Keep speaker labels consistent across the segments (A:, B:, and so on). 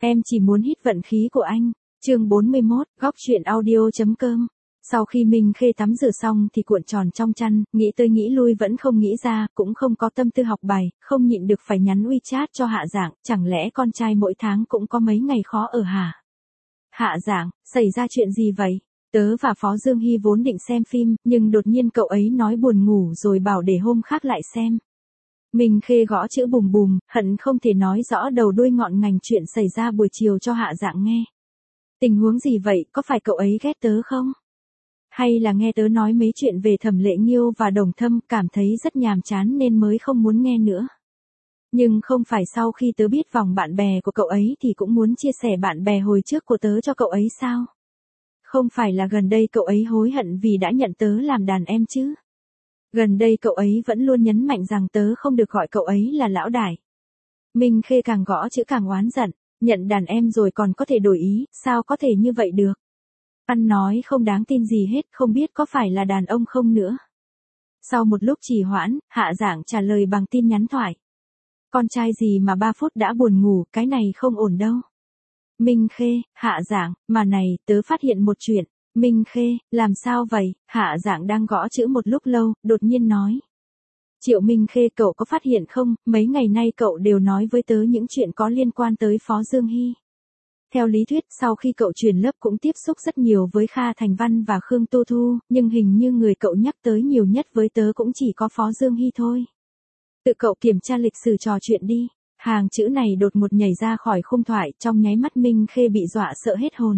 A: Em chỉ muốn hít vận khí của anh. Chương 41, góc truyện audio.com. Sau khi Minh Khê tắm rửa xong thì cuộn tròn trong chăn, nghĩ tới nghĩ lui vẫn không nghĩ ra, cũng không có tâm tư học bài, không nhịn được phải nhắn WeChat cho Hạ Dạng, chẳng lẽ con trai mỗi tháng cũng có mấy ngày khó ở hả? Hạ Dạng, xảy ra chuyện gì vậy? Tớ và Phó Dương Hy vốn định xem phim, nhưng đột nhiên cậu ấy nói buồn ngủ rồi bảo để hôm khác lại xem. Minh Khê gõ chữ bùm bùm, hận không thể nói rõ đầu đuôi ngọn ngành chuyện xảy ra buổi chiều cho Hạ Dạng nghe. Tình huống gì vậy, có phải cậu ấy ghét tớ không? Hay là nghe tớ nói mấy chuyện về Thẩm Lệ Nghiêu và Đồng Thâm cảm thấy rất nhàm chán nên mới không muốn nghe nữa? Nhưng không phải sau khi tớ biết vòng bạn bè của cậu ấy thì cũng muốn chia sẻ bạn bè hồi trước của tớ cho cậu ấy sao? Không phải là gần đây cậu ấy hối hận vì đã nhận tớ làm đàn em chứ? Gần đây cậu ấy vẫn luôn nhấn mạnh rằng tớ không được gọi cậu ấy là lão đại. Minh Khê càng gõ chữ càng oán giận, nhận đàn em rồi còn có thể đổi ý, sao có thể như vậy được? Ăn nói không đáng tin gì hết, không biết có phải là đàn ông không nữa. Sau một lúc trì hoãn, Hạ Dạng trả lời bằng tin nhắn thoại. Con trai gì mà 3 phút đã buồn ngủ, cái này không ổn đâu. Minh Khê, Hạ Dạng, mà này, tớ phát hiện một chuyện. Minh Khê, làm sao vậy? Hạ Dạng đang gõ chữ một lúc lâu, đột nhiên nói. Triệu Minh Khê, cậu có phát hiện không, mấy ngày nay cậu đều nói với tớ những chuyện có liên quan tới Phó Dương Hy. Theo lý thuyết, sau khi cậu chuyển lớp cũng tiếp xúc rất nhiều với Kha Thành Văn và Khương Tô Thu, nhưng hình như người cậu nhắc tới nhiều nhất với tớ cũng chỉ có Phó Dương Hy thôi. Tự cậu kiểm tra lịch sử trò chuyện đi. Hàng chữ này đột ngột nhảy ra khỏi khung thoại, trong nháy mắt Minh Khê bị dọa sợ hết hồn.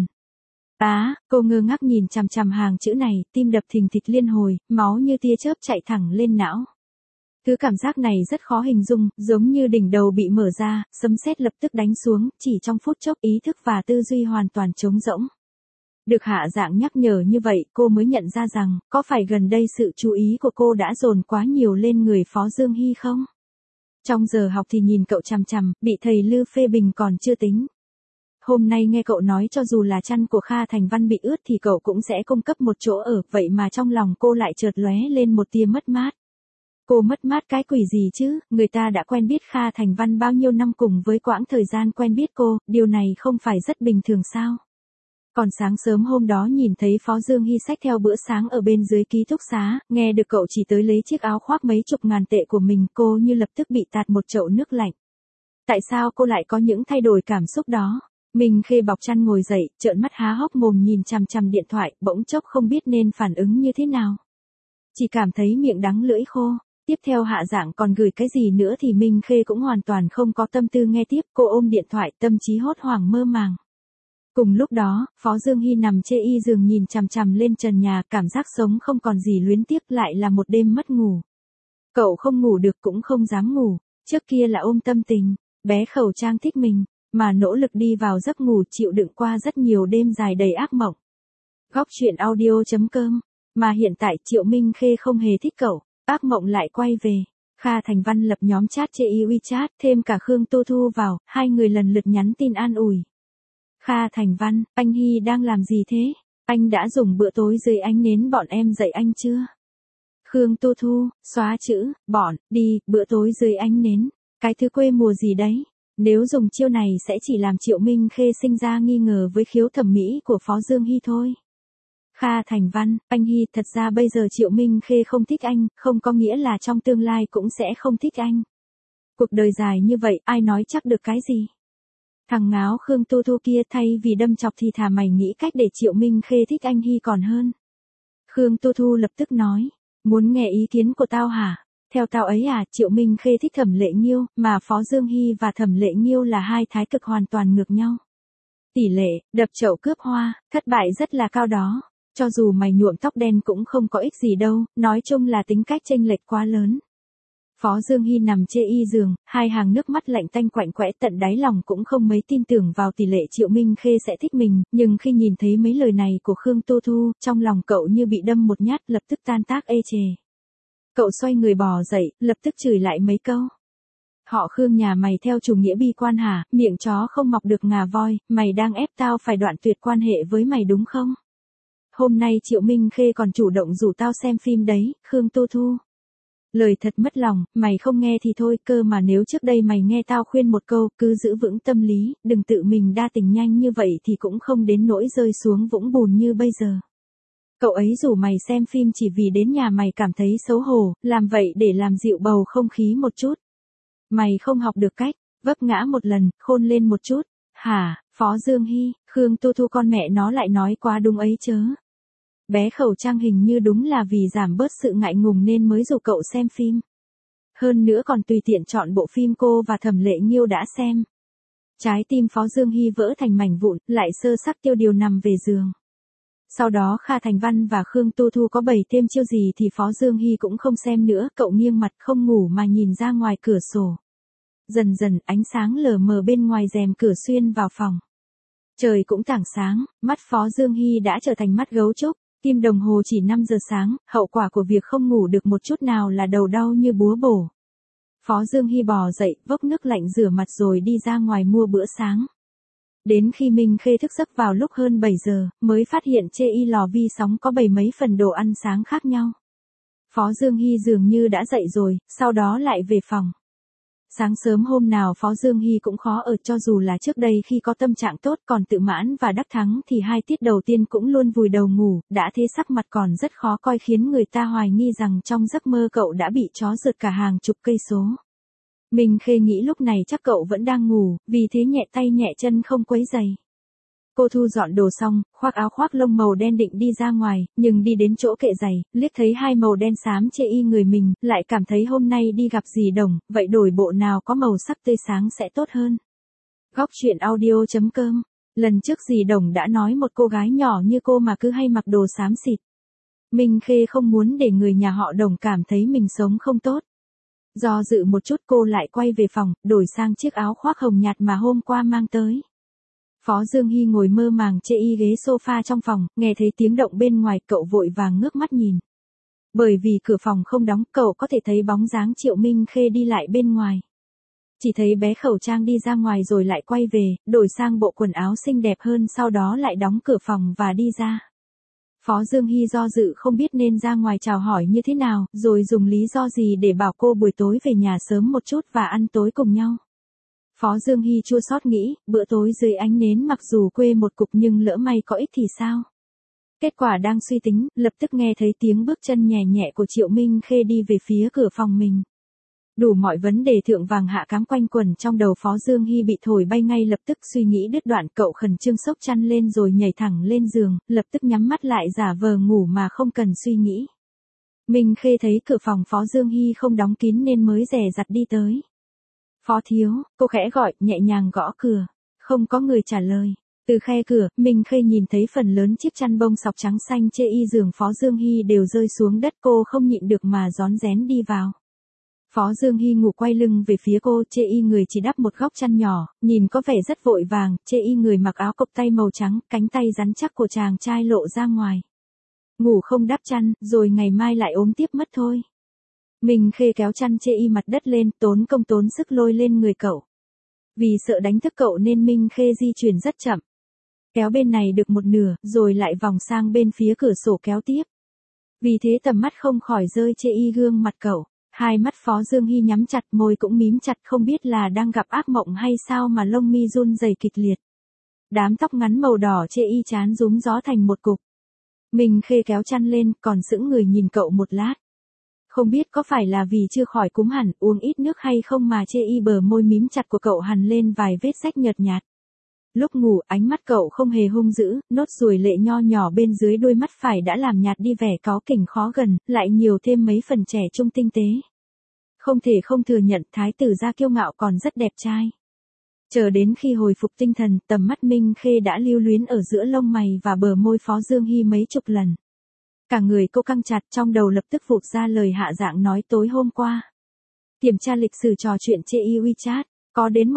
A: Cô ngơ ngác nhìn chằm chằm hàng chữ này, tim đập thình thịch liên hồi, máu như tia chớp chạy thẳng lên não. Thứ cảm giác này rất khó hình dung, giống như đỉnh đầu bị mở ra, sấm sét lập tức đánh xuống, chỉ trong phút chốc ý thức và tư duy hoàn toàn trống rỗng. Được Hạ Dạng nhắc nhở như vậy, cô mới nhận ra rằng, có phải gần đây sự chú ý của cô đã dồn quá nhiều lên người Phó Dương Hy không? Trong giờ học thì nhìn cậu chằm chằm, bị thầy Lư phê bình còn chưa tính. Hôm nay nghe cậu nói cho dù là chăn của Kha Thành Văn bị ướt thì cậu cũng sẽ cung cấp một chỗ ở, vậy mà trong lòng cô lại chợt lóe lên một tia mất mát. Cô mất mát cái quỷ gì chứ, người ta đã quen biết Kha Thành Văn bao nhiêu năm cùng với quãng thời gian quen biết cô, điều này không phải rất bình thường sao? Còn sáng sớm hôm đó nhìn thấy Phó Dương Hy xách theo bữa sáng ở bên dưới ký túc xá, nghe được cậu chỉ tới lấy chiếc áo khoác mấy chục ngàn tệ của mình, cô như lập tức bị tạt một chậu nước lạnh. Tại sao cô lại có những thay đổi cảm xúc đó? Minh Khê bọc chăn ngồi dậy, trợn mắt há hốc mồm nhìn chằm chằm điện thoại, bỗng chốc không biết nên phản ứng như thế nào. Chỉ cảm thấy miệng đắng lưỡi khô. Tiếp theo Hạ Dạng còn gửi cái gì nữa thì Minh Khê cũng hoàn toàn không có tâm tư nghe tiếp, cô ôm điện thoại, tâm trí hốt hoảng mơ màng. Cùng lúc đó, Phó Dương Hy nằm chê y giường nhìn chằm chằm lên trần nhà, cảm giác sống không còn gì luyến tiếc, lại là một đêm mất ngủ. Cậu không ngủ được cũng không dám ngủ, trước kia là ôm tâm tình, bé Khẩu Trang thích mình, mà nỗ lực đi vào giấc ngủ, chịu đựng qua rất nhiều đêm dài đầy ác mộng. Góc truyện audio.com, mà hiện tại Triệu Minh Khê không hề thích cậu. Ác mộng lại quay về. Kha Thành Văn lập nhóm chat chê y WeChat, thêm cả Khương Tô Thu vào, hai người lần lượt nhắn tin an ủi. Kha Thành Văn, anh Hy đang làm gì thế? Anh đã dùng bữa tối dưới ánh nến bọn em dạy anh chưa? Khương Tô Thu, xóa chữ, bọn, đi, bữa tối dưới ánh nến. Cái thứ quê mùa gì đấy? Nếu dùng chiêu này sẽ chỉ làm Triệu Minh Khê sinh ra nghi ngờ với khiếu thẩm mỹ của Phó Dương Hy thôi. Kha Thành Văn, anh Hy, thật ra bây giờ Triệu Minh Khê không thích anh, không có nghĩa là trong tương lai cũng sẽ không thích anh. Cuộc đời dài như vậy, ai nói chắc được cái gì? Thằng ngáo Khương Tô Thu kia thay vì đâm chọc thì thà mày nghĩ cách để Triệu Minh Khê thích anh Hy còn hơn. Khương Tô Thu lập tức nói, muốn nghe ý kiến của tao hả? Theo tao ấy à, Triệu Minh Khê thích Thẩm Lệ Nghiêu, mà Phó Dương Hy và Thẩm Lệ Nghiêu là hai thái cực hoàn toàn ngược nhau. Tỷ lệ, đập chậu cướp hoa, thất bại rất là cao đó. Cho dù mày nhuộm tóc đen cũng không có ích gì đâu, nói chung là tính cách chênh lệch quá lớn. Phó Dương Hy nằm chê y giường, hai hàng nước mắt lạnh tanh quạnh quẽ, tận đáy lòng cũng không mấy tin tưởng vào tỷ lệ Triệu Minh Khê sẽ thích mình, nhưng khi nhìn thấy mấy lời này của Khương Tô Thu, trong lòng cậu như bị đâm một nhát, lập tức tan tác ê chề. Cậu xoay người bò dậy, lập tức chửi lại mấy câu. Họ Khương nhà mày theo chủ nghĩa bi quan hả, miệng chó không mọc được ngà voi, mày đang ép tao phải đoạn tuyệt quan hệ với mày đúng không? Hôm nay Triệu Minh Khê còn chủ động rủ tao xem phim đấy, Khương Tô Thu. Lời thật mất lòng, mày không nghe thì thôi, cơ mà nếu trước đây mày nghe tao khuyên một câu, cứ giữ vững tâm lý, đừng tự mình đa tình nhanh như vậy thì cũng không đến nỗi rơi xuống vũng bùn như bây giờ. Cậu ấy rủ mày xem phim chỉ vì đến nhà mày cảm thấy xấu hổ, làm vậy để làm dịu bầu không khí một chút. Mày không học được cách, vấp ngã một lần, khôn lên một chút. Hả, Phó Dương Hy, Khương Tu Thu con mẹ nó lại nói quá đúng ấy chớ. Bé khẩu trang hình như đúng là vì giảm bớt sự ngại ngùng nên mới rủ cậu xem phim. Hơn nữa còn tùy tiện chọn bộ phim cô và Thẩm Lệ Nghiêu đã xem. Trái tim Phó Dương Hy vỡ thành mảnh vụn, lại sơ sắc tiêu điều nằm về giường. Sau đó Kha Thành Văn và Khương Tu Thu có bày thêm chiêu gì thì Phó Dương Hy cũng không xem nữa, cậu nghiêng mặt không ngủ mà nhìn ra ngoài cửa sổ. Dần dần ánh sáng lờ mờ bên ngoài rèm cửa xuyên vào phòng. Trời cũng tảng sáng, mắt Phó Dương Hy đã trở thành mắt gấu trúc, kim đồng hồ chỉ 5 giờ sáng, hậu quả của việc không ngủ được một chút nào là đầu đau như búa bổ. Phó Dương Hy bò dậy, vốc nước lạnh rửa mặt rồi đi ra ngoài mua bữa sáng. Đến khi Minh Khê thức giấc vào lúc hơn 7 giờ, mới phát hiện trên y lò vi sóng có bày mấy phần đồ ăn sáng khác nhau. Phó Dương Hy dường như đã dậy rồi, sau đó lại về phòng. Sáng sớm hôm nào Phó Dương Hy cũng khó ở, cho dù là trước đây khi có tâm trạng tốt, còn Tự Mãn và Đắc Thắng thì 2 tiết đầu tiên cũng luôn vùi đầu ngủ, đã thế sắc mặt còn rất khó coi khiến người ta hoài nghi rằng trong giấc mơ cậu đã bị chó rượt cả hàng chục cây số. Minh Khê nghĩ lúc này chắc cậu vẫn đang ngủ, vì thế nhẹ tay nhẹ chân không quấy giày. Cô thu dọn đồ xong, khoác áo khoác lông màu đen định đi ra ngoài, nhưng đi đến chỗ kệ giày, liếc thấy 2 màu đen xám chê y người mình, lại cảm thấy hôm nay đi gặp dì Đồng, vậy đổi bộ nào có màu sắc tươi sáng sẽ tốt hơn. Góc truyện audio.com. Lần trước dì Đồng đã nói một cô gái nhỏ như cô mà cứ hay mặc đồ xám xịt. Minh Khê không muốn để người nhà họ Đồng cảm thấy mình sống không tốt. Do dự một chút cô lại quay về phòng, đổi sang chiếc áo khoác hồng nhạt mà hôm qua mang tới. Phó Dương Hy ngồi mơ màng chê y ghế sofa trong phòng, nghe thấy tiếng động bên ngoài, cậu vội vàng ngước mắt nhìn. Bởi vì cửa phòng không đóng, cậu có thể thấy bóng dáng Triệu Minh Khê đi lại bên ngoài. Chỉ thấy bé khẩu trang đi ra ngoài rồi lại quay về, đổi sang bộ quần áo xinh đẹp hơn, sau đó lại đóng cửa phòng và đi ra. Phó Dương Hy do dự không biết nên ra ngoài chào hỏi như thế nào, rồi dùng lý do gì để bảo cô buổi tối về nhà sớm một chút và ăn tối cùng nhau. Phó Dương Hy chua xót nghĩ, bữa tối dưới ánh nến mặc dù quê một cục nhưng lỡ may có ích thì sao? Kết quả đang suy tính, lập tức nghe thấy tiếng bước chân nhẹ nhẹ của Triệu Minh Khê đi về phía cửa phòng mình. Đủ mọi vấn đề thượng vàng hạ cám quanh quẩn trong đầu Phó Dương Hy bị thổi bay, ngay lập tức suy nghĩ đứt đoạn, cậu khẩn trương xốc chăn lên rồi nhảy thẳng lên giường, lập tức nhắm mắt lại giả vờ ngủ mà không cần suy nghĩ. Minh Khê thấy cửa phòng Phó Dương Hy không đóng kín nên mới dè dặt đi tới. Phó thiếu, cô khẽ gọi, nhẹ nhàng gõ cửa. Không có người trả lời. Từ khe cửa, Minh Khê nhìn thấy phần lớn chiếc chăn bông sọc trắng xanh chê y giường Phó Dương Hy đều rơi xuống đất, cô không nhịn được mà rón rén đi vào. Phó Dương Hy ngủ quay lưng về phía cô, chê y người chỉ đắp một góc chăn nhỏ, nhìn có vẻ rất vội vàng, chê y người mặc áo cộc tay màu trắng, cánh tay rắn chắc của chàng trai lộ ra ngoài. Ngủ không đắp chăn, rồi ngày mai lại ốm tiếp mất thôi. Minh Khê kéo chăn chê y mặt đất lên, tốn công tốn sức lôi lên người cậu. Vì sợ đánh thức cậu nên Minh Khê di chuyển rất chậm. Kéo bên này được một nửa, rồi lại vòng sang bên phía cửa sổ kéo tiếp. Vì thế tầm mắt không khỏi rơi chê y gương mặt cậu. Hai mắt Phó Dương Hy nhắm chặt, môi cũng mím chặt, không biết là đang gặp ác mộng hay sao mà lông mi run rẩy kịch liệt. Đám tóc ngắn màu đỏ chê y chán rúm gió thành một cục. Minh Khê kéo chăn lên, còn sững người nhìn cậu một lát. Không biết có phải là vì chưa khỏi cúm hẳn, uống ít nước hay không mà chê y bờ môi mím chặt của cậu hằn lên vài vết rách nhợt nhạt. Lúc ngủ, ánh mắt cậu không hề hung dữ, nốt ruồi lệ nho nhỏ bên dưới đôi mắt phải đã làm nhạt đi vẻ cáu kỉnh khó gần, lại nhiều thêm mấy phần trẻ trung tinh tế. Không thể không thừa nhận, thái tử gia kiêu ngạo còn rất đẹp trai. Chờ đến khi hồi phục tinh thần, tầm mắt Minh Khê đã lưu luyến ở giữa lông mày và bờ môi Phó Dương Hy mấy chục lần. Cả người cô căng chặt, trong đầu lập tức vụt ra lời hạ dạng nói tối hôm qua. Kiểm tra lịch sử trò chuyện trên WeChat, có đến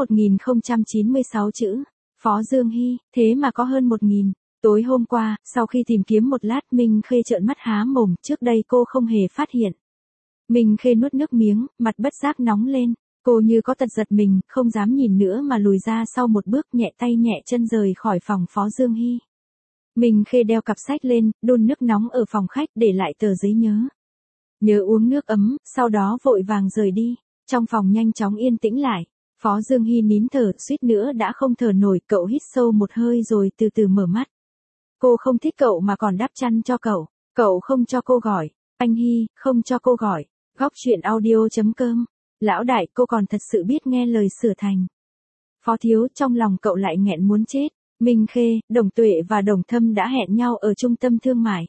A: 1096 chữ. Phó Dương Hy, thế mà có hơn 1000. Tối hôm qua, sau khi tìm kiếm một lát, Minh Khê trợn mắt há mồm, trước đây cô không hề phát hiện. Minh Khê nuốt nước miếng, mặt bất giác nóng lên. Cô như có tật giật mình, không dám nhìn nữa mà lùi ra sau một bước, nhẹ tay nhẹ chân rời khỏi phòng Phó Dương Hy. Minh Khê đeo cặp sách lên, đun nước nóng ở phòng khách, để lại tờ giấy nhớ. Nhớ uống nước ấm, sau đó vội vàng rời đi. Trong phòng nhanh chóng yên tĩnh lại. Phó Dương Hy nín thở, suýt nữa đã không thở nổi, cậu hít sâu một hơi rồi từ từ mở mắt. Cô không thích cậu mà còn đắp chăn cho cậu. Cậu không cho cô gọi. Anh Hy, không cho cô gọi. Góc chuyện audio.com. Lão đại, cô còn thật sự biết nghe lời sửa thành. Phó Thiếu, trong lòng cậu lại nghẹn muốn chết. Minh Khê, Đồng Tuệ và Đồng Thâm đã hẹn nhau ở trung tâm thương mại.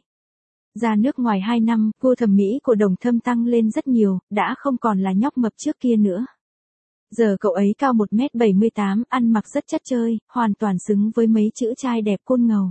A: Ra nước ngoài 2 năm, gu thẩm mỹ của Đồng Thâm tăng lên rất nhiều, đã không còn là nhóc mập trước kia nữa. Giờ cậu ấy cao 1m78, ăn mặc rất chất chơi, hoàn toàn xứng với mấy chữ trai đẹp côn ngầu.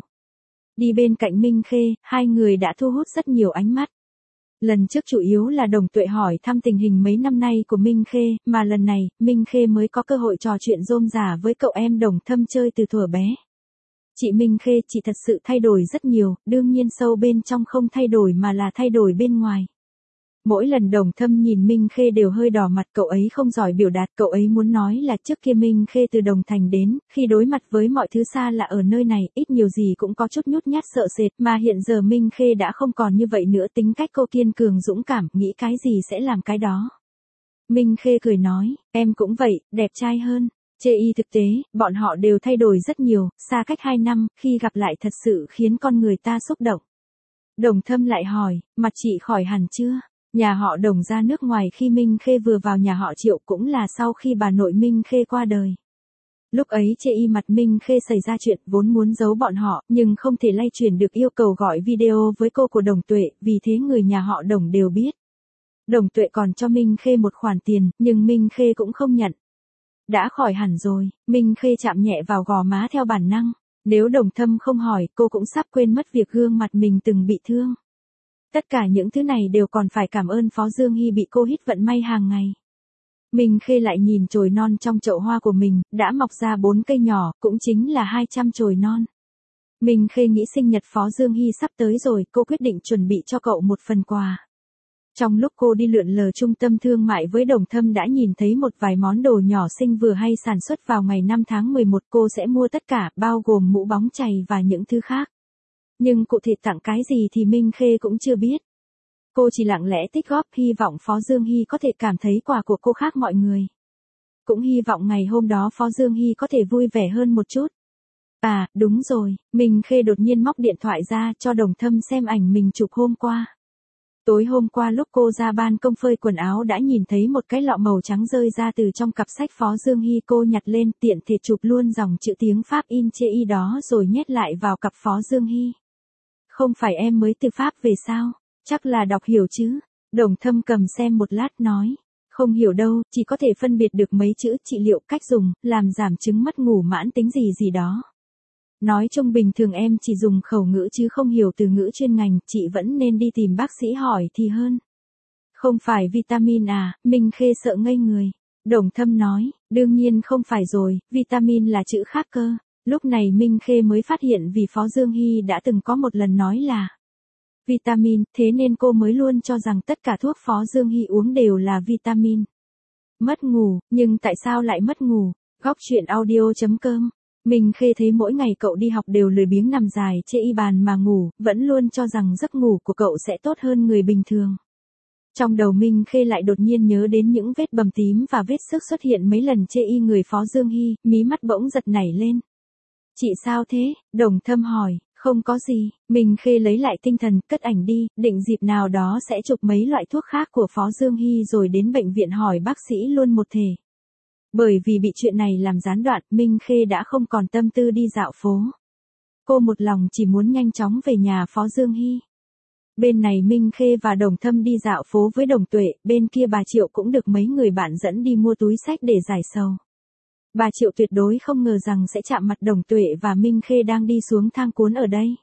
A: Đi bên cạnh Minh Khê, hai người đã thu hút rất nhiều ánh mắt. Lần trước chủ yếu là Đồng Tuệ hỏi thăm tình hình mấy năm nay của Minh Khê, mà lần này, Minh Khê mới có cơ hội trò chuyện rôm rả với cậu em Đồng Thâm chơi từ thuở bé. Chị Minh Khê, chị thật sự thay đổi rất nhiều, đương nhiên sâu bên trong không thay đổi mà là thay đổi bên ngoài. Mỗi lần Đồng Thâm nhìn Minh Khê đều hơi đỏ mặt, cậu ấy không giỏi biểu đạt, cậu ấy muốn nói là trước kia Minh Khê từ Đồng Thành đến, khi đối mặt với mọi thứ xa lạ ở nơi này, ít nhiều gì cũng có chút nhút nhát sợ sệt, mà hiện giờ Minh Khê đã không còn như vậy nữa, tính cách cô kiên cường dũng cảm, nghĩ cái gì sẽ làm cái đó. Minh Khê cười nói, em cũng vậy, đẹp trai hơn. Chê y thực tế, bọn họ đều thay đổi rất nhiều, xa cách 2 năm, khi gặp lại thật sự khiến con người ta xúc động. Đồng Thâm lại hỏi, mặt chị khỏi hẳn chưa? Nhà họ Đồng ra nước ngoài khi Minh Khê vừa vào nhà họ Triệu, cũng là sau khi bà nội Minh Khê qua đời. Lúc ấy chê y mặt Minh Khê xảy ra chuyện, vốn muốn giấu bọn họ, nhưng không thể lay truyền được yêu cầu gọi video với cô của Đồng Tuệ, vì thế người nhà họ Đồng đều biết. Đồng Tuệ còn cho Minh Khê một khoản tiền, nhưng Minh Khê cũng không nhận. Đã khỏi hẳn rồi, Minh Khê chạm nhẹ vào gò má theo bản năng. Nếu Đồng Thâm không hỏi, cô cũng sắp quên mất việc gương mặt mình từng bị thương. Tất cả những thứ này đều còn phải cảm ơn Phó Dương Hy bị cô hít vận may hàng ngày. Minh Khê lại nhìn chồi non trong chậu hoa của mình, đã mọc ra 4 cây nhỏ, cũng chính là 200 chồi non. Minh Khê nghĩ sinh nhật Phó Dương Hy sắp tới rồi, cô quyết định chuẩn bị cho cậu một phần quà. Trong lúc cô đi lượn lờ trung tâm thương mại với Đồng Thâm đã nhìn thấy một vài món đồ nhỏ xinh vừa hay sản xuất vào ngày 5 tháng 11, cô sẽ mua tất cả, bao gồm mũ bóng chày và những thứ khác. Nhưng cụ thể tặng cái gì thì Minh Khê cũng chưa biết. Cô chỉ lặng lẽ tích góp, hy vọng Phó Dương Hy có thể cảm thấy quà của cô khác mọi người. Cũng hy vọng ngày hôm đó Phó Dương Hy có thể vui vẻ hơn một chút. À, đúng rồi, Minh Khê đột nhiên móc điện thoại ra cho Đồng Thâm xem ảnh mình chụp hôm qua. Tối hôm qua lúc cô ra ban công phơi quần áo đã nhìn thấy một cái lọ màu trắng rơi ra từ trong cặp sách Phó Dương Hy, cô nhặt lên tiện thể chụp luôn dòng chữ tiếng Pháp in chê y đó rồi nhét lại vào cặp Phó Dương Hy. Không phải em mới từ Pháp về sao? Chắc là đọc hiểu chứ? Đồng Thâm cầm xem một lát nói. Không hiểu đâu, chỉ có thể phân biệt được mấy chữ trị liệu, cách dùng, làm giảm chứng mất ngủ mãn tính gì gì đó. Nói chung bình thường em chỉ dùng khẩu ngữ chứ không hiểu từ ngữ chuyên ngành, chị vẫn nên đi tìm bác sĩ hỏi thì hơn. Không phải vitamin à? Minh Khê sợ ngây người. Đồng Thâm nói, đương nhiên không phải rồi, vitamin là chữ khác cơ. Lúc này Minh Khê mới phát hiện vì Phó Dương Hy đã từng có một lần nói là vitamin, thế nên cô mới luôn cho rằng tất cả thuốc Phó Dương Hy uống đều là vitamin. Mất ngủ, nhưng tại sao lại mất ngủ? Góc chuyện audio.com. Minh Khê thấy mỗi ngày cậu đi học đều lười biếng nằm dài trên y bàn mà ngủ, vẫn luôn cho rằng giấc ngủ của cậu sẽ tốt hơn người bình thường. Trong đầu Minh Khê lại đột nhiên nhớ đến những vết bầm tím và vết xước xuất hiện mấy lần chê y người Phó Dương Hy, mí mắt bỗng giật nảy lên. Chị sao thế? Đồng Thâm hỏi. Không có gì, Minh Khê lấy lại tinh thần, cất ảnh đi, định dịp nào đó sẽ chụp mấy loại thuốc khác của Phó Dương Hy rồi đến bệnh viện hỏi bác sĩ luôn một thể. Bởi vì bị chuyện này làm gián đoạn, Minh Khê đã không còn tâm tư đi dạo phố. Cô một lòng chỉ muốn nhanh chóng về nhà Phó Dương Hy. Bên này Minh Khê và Đồng Thâm đi dạo phố với Đồng Tuệ, bên kia bà Triệu cũng được mấy người bạn dẫn đi mua túi xách để giải sầu. Bà Triệu tuyệt đối không ngờ rằng sẽ chạm mặt Đồng Tuệ và Minh Khê đang đi xuống thang cuốn ở đây.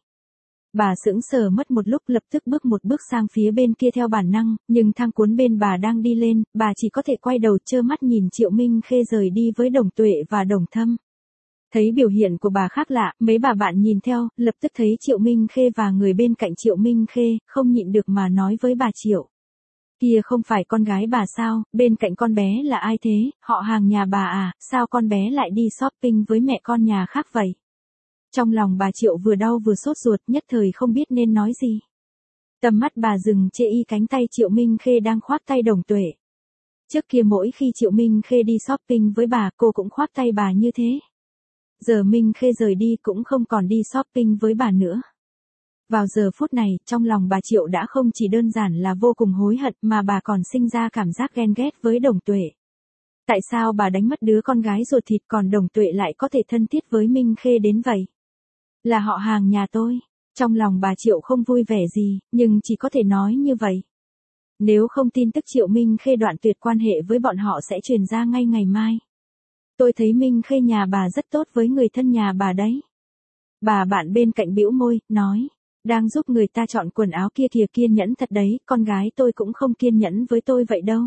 A: Bà sững sờ mất một lúc, lập tức bước một bước sang phía bên kia theo bản năng, nhưng thang cuốn bên bà đang đi lên, bà chỉ có thể quay đầu trơ mắt nhìn Triệu Minh Khê rời đi với Đồng Tuệ và Đồng Thâm. Thấy biểu hiện của bà khác lạ, mấy bà bạn nhìn theo, lập tức thấy Triệu Minh Khê và người bên cạnh Triệu Minh Khê, không nhịn được mà nói với bà Triệu. Kia không phải con gái bà sao, bên cạnh con bé là ai thế, họ hàng nhà bà à, sao con bé lại đi shopping với mẹ con nhà khác vậy? Trong lòng bà Triệu vừa đau vừa sốt ruột, nhất thời không biết nên nói gì. Tầm mắt bà dừng chê y cánh tay Triệu Minh Khê đang khoác tay Đồng Tuệ. Trước kia mỗi khi Triệu Minh Khê đi shopping với bà, cô cũng khoác tay bà như thế. Giờ Minh Khê rời đi cũng không còn đi shopping với bà nữa. Vào giờ phút này, trong lòng bà Triệu đã không chỉ đơn giản là vô cùng hối hận mà bà còn sinh ra cảm giác ghen ghét với Đồng Tuệ. Tại sao bà đánh mất đứa con gái ruột thịt còn Đồng Tuệ lại có thể thân thiết với Minh Khê đến vậy? Là họ hàng nhà tôi. Trong lòng bà Triệu không vui vẻ gì, nhưng chỉ có thể nói như vậy. Nếu không tin tức Triệu Minh Khê đoạn tuyệt quan hệ với bọn họ sẽ truyền ra ngay ngày mai. Tôi thấy Minh Khê nhà bà rất tốt với người thân nhà bà đấy. Bà bạn bên cạnh bĩu môi, nói. Đang giúp người ta chọn quần áo kia kìa, kiên nhẫn thật đấy, con gái tôi cũng không kiên nhẫn với tôi vậy đâu.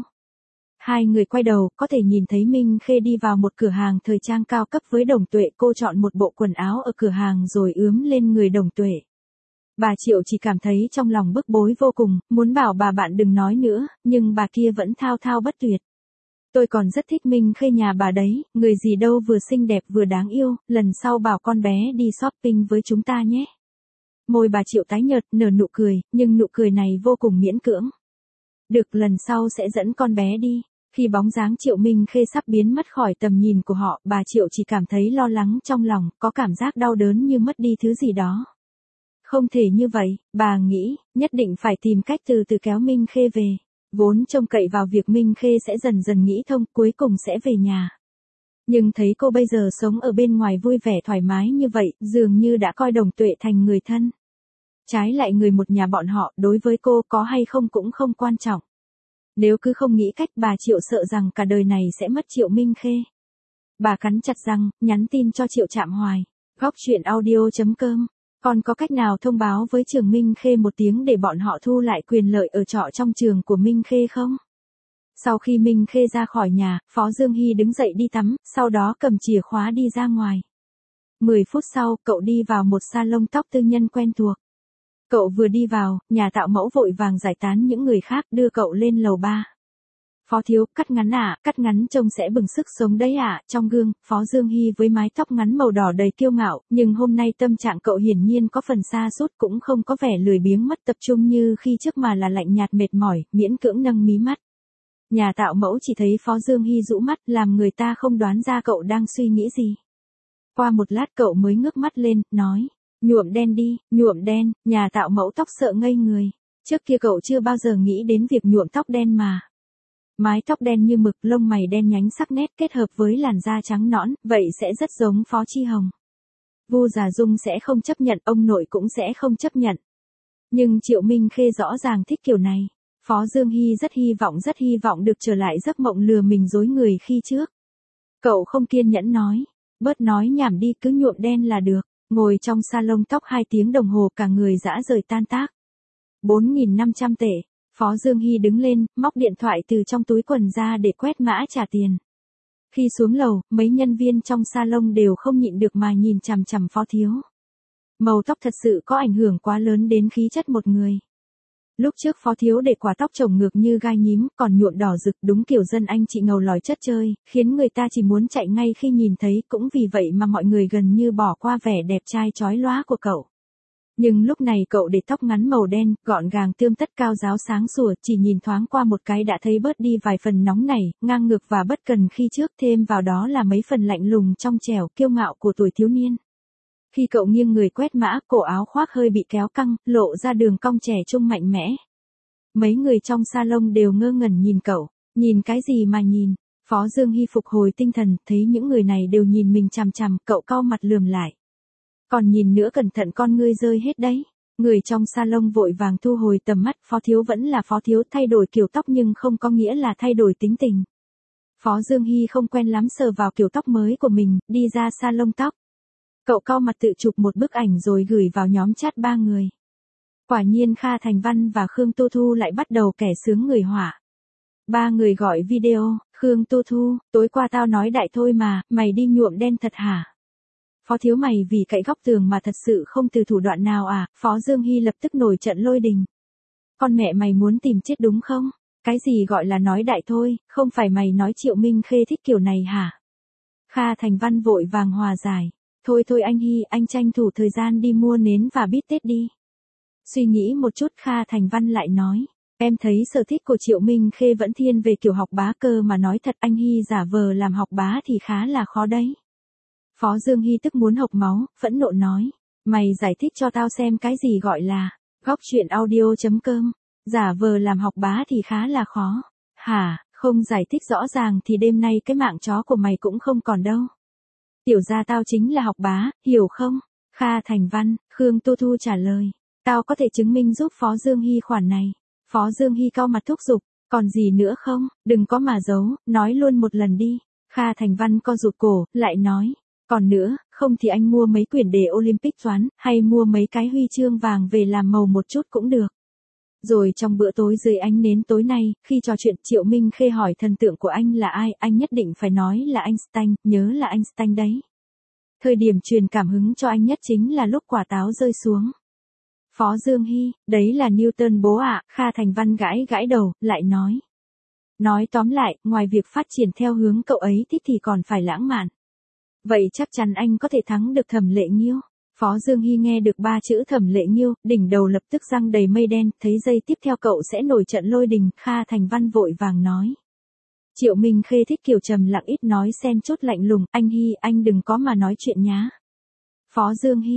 A: Hai người quay đầu, có thể nhìn thấy Minh Khê đi vào một cửa hàng thời trang cao cấp với Đồng Tuệ. Cô chọn một bộ quần áo ở cửa hàng rồi ướm lên người Đồng Tuệ. Bà Triệu chỉ cảm thấy trong lòng bức bối vô cùng, muốn bảo bà bạn đừng nói nữa, nhưng bà kia vẫn thao thao bất tuyệt. Tôi còn rất thích Minh Khê nhà bà đấy, người gì đâu vừa xinh đẹp vừa đáng yêu, lần sau bảo con bé đi shopping với chúng ta nhé. Môi bà Triệu tái nhợt, nở nụ cười, nhưng nụ cười này vô cùng miễn cưỡng. Được, lần sau sẽ dẫn con bé đi. Khi bóng dáng Triệu Minh Khê sắp biến mất khỏi tầm nhìn của họ, bà Triệu chỉ cảm thấy lo lắng trong lòng, có cảm giác đau đớn như mất đi thứ gì đó. Không thể như vậy, bà nghĩ, nhất định phải tìm cách từ từ kéo Minh Khê về. Vốn trông cậy vào việc Minh Khê sẽ dần dần nghĩ thông, cuối cùng sẽ về nhà. Nhưng thấy cô bây giờ sống ở bên ngoài vui vẻ thoải mái như vậy, dường như đã coi Đồng Tuệ thành người thân. Trái lại người một nhà bọn họ, đối với cô có hay không cũng không quan trọng. Nếu cứ không nghĩ cách, bà Triệu sợ rằng cả đời này sẽ mất Triệu Minh Khê. Bà cắn chặt răng, nhắn tin cho Triệu Trạm Hoài. Góc chuyện audio.com. Còn có cách nào thông báo với trường Minh Khê một tiếng để bọn họ thu lại quyền lợi ở trọ trong trường của Minh Khê không? Sau khi Minh Khê ra khỏi nhà, Phó Dương Hy đứng dậy đi tắm, sau đó cầm chìa khóa đi ra ngoài. 10 phút sau, cậu đi vào một salon tóc tư nhân quen thuộc. Cậu vừa đi vào, nhà tạo mẫu vội vàng giải tán những người khác, đưa cậu lên lầu 3. Phó thiếu, cắt ngắn ạ, cắt ngắn trông sẽ bừng sức sống đấy ạ. Trong gương, Phó Dương Hy với mái tóc ngắn màu đỏ đầy kiêu ngạo, nhưng hôm nay tâm trạng cậu hiển nhiên có phần sa sút, cũng không có vẻ lười biếng mất tập trung như khi trước mà là lạnh nhạt mệt mỏi, miễn cưỡng nâng mí mắt. Nhà tạo mẫu chỉ thấy Phó Dương Hy rũ mắt, làm người ta không đoán ra cậu đang suy nghĩ gì. Qua một lát cậu mới ngước mắt lên, nói. Nhuộm đen đi, nhuộm đen. Nhà tạo mẫu tóc sợ ngây người. Trước kia cậu chưa bao giờ nghĩ đến việc nhuộm tóc đen mà. Mái tóc đen như mực, lông mày đen nhánh sắc nét kết hợp với làn da trắng nõn, vậy sẽ rất giống Phó Chi Hồng. Vu Già Dung sẽ không chấp nhận, ông nội cũng sẽ không chấp nhận. Nhưng Triệu Minh Khê rõ ràng thích kiểu này. Phó Dương Hy rất hy vọng được trở lại giấc mộng lừa mình dối người khi trước. Cậu không kiên nhẫn nói. Bớt nói nhảm đi, cứ nhuộm đen là được. Ngồi trong salon tóc 2 tiếng đồng hồ, cả người dã rời tan tác. 4.500 tệ. Phó Dương Hy đứng lên, móc điện thoại từ trong túi quần ra để quét mã trả tiền. Khi xuống lầu, mấy nhân viên trong salon đều không nhịn được mà nhìn chằm chằm Phó thiếu. Màu tóc thật sự có ảnh hưởng quá lớn đến khí chất một người. Lúc trước Phó thiếu để quả tóc trồng ngược như gai nhím, còn nhuộm đỏ rực, đúng kiểu dân anh chị ngầu lòi chất chơi, khiến người ta chỉ muốn chạy ngay khi nhìn thấy, cũng vì vậy mà mọi người gần như bỏ qua vẻ đẹp trai chói lóa của cậu. Nhưng lúc này cậu để tóc ngắn màu đen, gọn gàng tươm tất cao ráo sáng sủa, chỉ nhìn thoáng qua một cái đã thấy bớt đi vài phần nóng nảy, ngang ngược và bất cần khi trước, thêm vào đó là mấy phần lạnh lùng trong trẻo, kiêu ngạo của tuổi thiếu niên. Khi cậu nghiêng người quét mã, cổ áo khoác hơi bị kéo căng, lộ ra đường cong trẻ trung mạnh mẽ. Mấy người trong salon đều ngơ ngẩn nhìn cậu. Nhìn cái gì mà nhìn? Phó Dương Hy phục hồi tinh thần, thấy những người này đều nhìn mình chằm chằm, cậu cau mặt lườm lại. Còn nhìn nữa cẩn thận con ngươi rơi hết đấy. Người trong salon vội vàng thu hồi tầm mắt, Phó thiếu vẫn là Phó thiếu, thay đổi kiểu tóc nhưng không có nghĩa là thay đổi tính tình. Phó Dương Hy không quen lắm sờ vào kiểu tóc mới của mình, đi ra salon tóc. Cậu cau mặt tự chụp một bức ảnh rồi gửi vào nhóm chat 3 người. Quả nhiên Kha Thành Văn và Khương Tô Thu lại bắt đầu kẻ sướng người họa. 3 người gọi video. Khương Tô Thu, tối qua tao nói đại thôi mà, mày đi nhuộm đen thật hả? Phó thiếu, mày vì cậy góc tường mà thật sự không từ thủ đoạn nào à? Phó Dương Hy lập tức nổi trận lôi đình. Con mẹ mày muốn tìm chết đúng không? Cái gì gọi là nói đại thôi, không phải mày nói Triệu Minh Khê thích kiểu này hả? Kha Thành Văn vội vàng hòa giải. Thôi anh Hy, anh tranh thủ thời gian đi mua nến và bít tết đi. Suy nghĩ một chút Kha Thành Văn lại nói. Em thấy sở thích của Triệu Minh Khê vẫn thiên về kiểu học bá cơ mà nói thật anh Hy giả vờ làm học bá thì khá là khó đấy. Phó Dương Hy tức muốn hộc máu, phẫn nộ nói. Mày giải thích cho tao xem cái gì gọi là góc chuyện audio.com. Giả vờ làm học bá thì khá là khó. Hả, không giải thích rõ ràng thì đêm nay cái mạng chó của mày cũng không còn đâu. Tiểu ra tao chính là học bá, hiểu không? Kha Thành Văn, Khương Tu Thu trả lời. Tao có thể chứng minh giúp Phó Dương Hy khoản này. Phó Dương Hy cau mặt thúc giục, còn gì nữa không, đừng có mà giấu, nói luôn một lần đi. Kha Thành Văn co rụt cổ, lại nói, còn nữa, không thì anh mua mấy quyển đề Olympic toán, hay mua mấy cái huy chương vàng về làm màu một chút cũng được. Rồi trong bữa tối dưới ánh nến tối nay, khi trò chuyện Triệu Minh Khê hỏi thần tượng của anh là ai, anh nhất định phải nói là Einstein, nhớ là Einstein đấy. Thời điểm truyền cảm hứng cho anh nhất chính là lúc quả táo rơi xuống. Phó Dương Hy, đấy là Newton bố ạ, Kha Thành Văn gãi gãi đầu, lại nói. Nói tóm lại, ngoài việc phát triển theo hướng cậu ấy thích thì còn phải lãng mạn. Vậy chắc chắn anh có thể thắng được Thẩm Lệ Nghiêu. Phó Dương Hy nghe được 3 chữ Thẩm Lệ Nghiêu, đỉnh đầu lập tức răng đầy mây đen, thấy giây tiếp theo cậu sẽ nổi trận lôi đình, Kha Thành Văn vội vàng nói. Triệu Minh Khê thích kiểu trầm lặng ít nói xen chút lạnh lùng, anh Hy anh đừng có mà nói chuyện nhá. Phó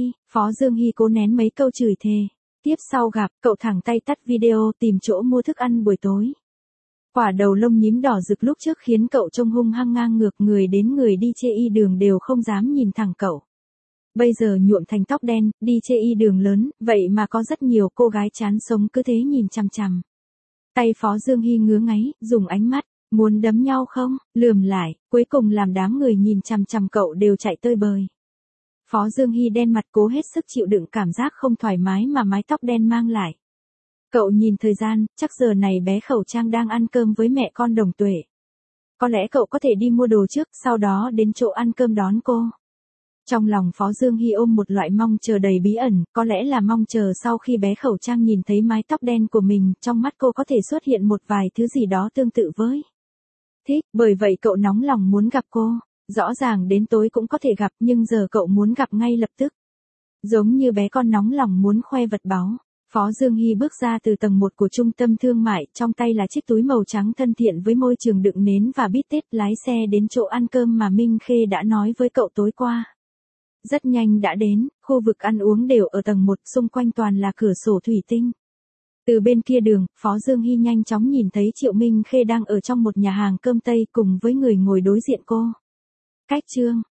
A: Dương Hy cố nén mấy câu chửi thề. Tiếp sau gặp, cậu thẳng tay tắt video tìm chỗ mua thức ăn buổi tối. Quả đầu lông nhím đỏ rực lúc trước khiến cậu trông hung hăng ngang ngược, người đến người đi chê y đường đều không dám nhìn thẳng cậu. Bây giờ nhuộm thành tóc đen, đi chê y đường lớn, vậy mà có rất nhiều cô gái chán sống cứ thế nhìn chằm chằm. Tay Phó Dương Hy ngứa ngáy, dùng ánh mắt, muốn đấm nhau không, lườm lại, cuối cùng làm đám người nhìn chằm chằm cậu đều chạy tơi bời. Phó Dương Hy đen mặt cố hết sức chịu đựng cảm giác không thoải mái mà mái tóc đen mang lại. Cậu nhìn thời gian, chắc giờ này bé Khẩu Trang đang ăn cơm với mẹ con Đồng Tuệ. Có lẽ cậu có thể đi mua đồ trước, sau đó đến chỗ ăn cơm đón cô. Trong lòng Phó Dương Hy ôm một loại mong chờ đầy bí ẩn, có lẽ là mong chờ sau khi bé Khẩu Trang nhìn thấy mái tóc đen của mình, trong mắt cô có thể xuất hiện một vài thứ gì đó tương tự với thích, bởi vậy cậu nóng lòng muốn gặp cô. Rõ ràng đến tối cũng có thể gặp nhưng giờ cậu muốn gặp ngay lập tức. Giống như bé con nóng lòng muốn khoe vật báu. Phó Dương Hy bước ra từ tầng 1 của trung tâm thương mại, trong tay là chiếc túi màu trắng thân thiện với môi trường đựng nến và bít tết, lái xe đến chỗ ăn cơm mà Minh Khê đã nói với cậu tối qua. Rất nhanh đã đến, khu vực ăn uống đều ở tầng 1, xung quanh toàn là cửa sổ thủy tinh. Từ bên kia đường, Phó Dương Hy nhanh chóng nhìn thấy Triệu Minh Khê đang ở trong một nhà hàng cơm Tây cùng với người ngồi đối diện cô. Cách chương